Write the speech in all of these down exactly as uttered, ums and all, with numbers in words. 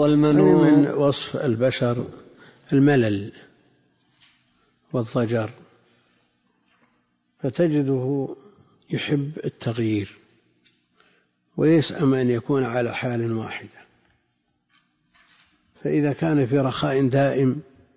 والمنوع من وصف البشر الملل والضجر، فتجده يحب التغيير ويسأم أن يكون على حال واحدة، فإذا كان في رخاء دائم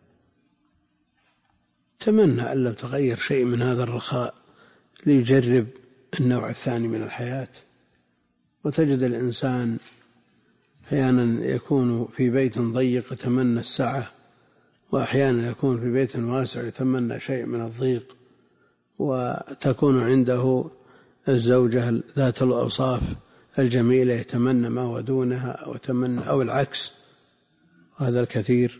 تمنى أن لا تغير شيء من هذا الرخاء ليجرب النوع الثاني من الحياة. وتجد الإنسان أحيانا يكون في بيت ضيق يتمنى السعة، وأحيانا يكون في بيت واسع يتمنى شيء من الضيق، وتكون عنده الزوجة ذات الأوصاف الجميلة يتمنى ما ودونها أو يتمنى أو العكس، وهذا الكثير.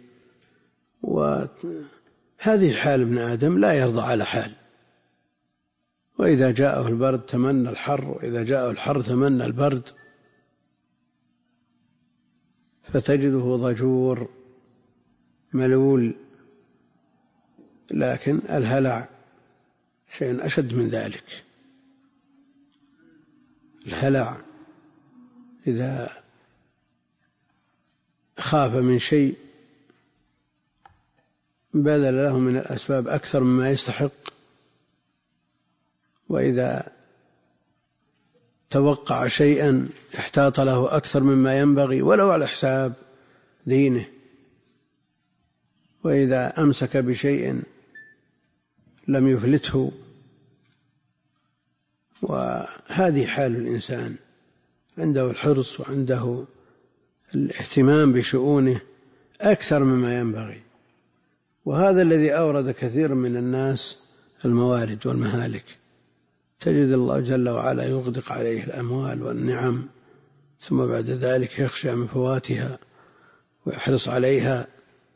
وهذه حال ابن آدم لا يرضى على حال، وإذا جاءه البرد تمنى الحر، وإذا جاءه الحر تمنى البرد، فتجده ضجور ملول. لكن الهلع شيء أشد من ذلك. الهلع إذا خاف من شيء بذل له من الأسباب أكثر مما يستحق، وإذا توقع شيئا احتاط له أكثر مما ينبغي ولو على حساب دينه، وإذا أمسك بشيء لم يفلته. وهذه حال الإنسان، عنده الحرص وعنده الاهتمام بشؤونه أكثر مما ينبغي. وهذا الذي أورد كثير من الناس الموارد والمهالك، تجد الله جل وعلا يغدق عليه الأموال والنعم، ثم بعد ذلك يخشى من فواتها ويحرص عليها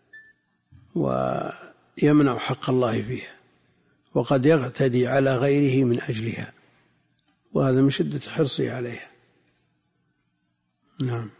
ويمنع حق الله فيها، وقد يغتدي على غيره من أجلها، وهذا من شدة حرصه عليها. نعم.